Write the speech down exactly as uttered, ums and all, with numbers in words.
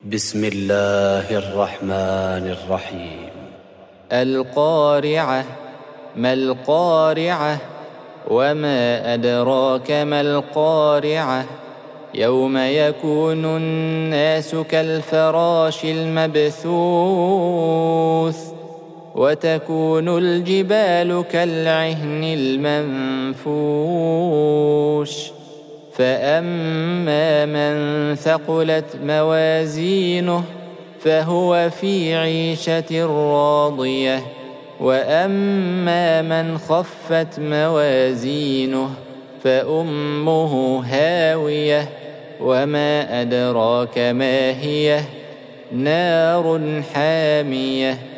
بسم الله الرحمن الرحيم. القارعة. ما القارعة؟ وما أدراك ما القارعة؟ يوم يكون الناس كالفراش المبثوث وتكون الجبال كالعهن المنفوش فأما من ثقلت موازينه فهو في عيشة راضية وأما من خفت موازينه فأمه هاوية وما أدراك ما هي نار حامية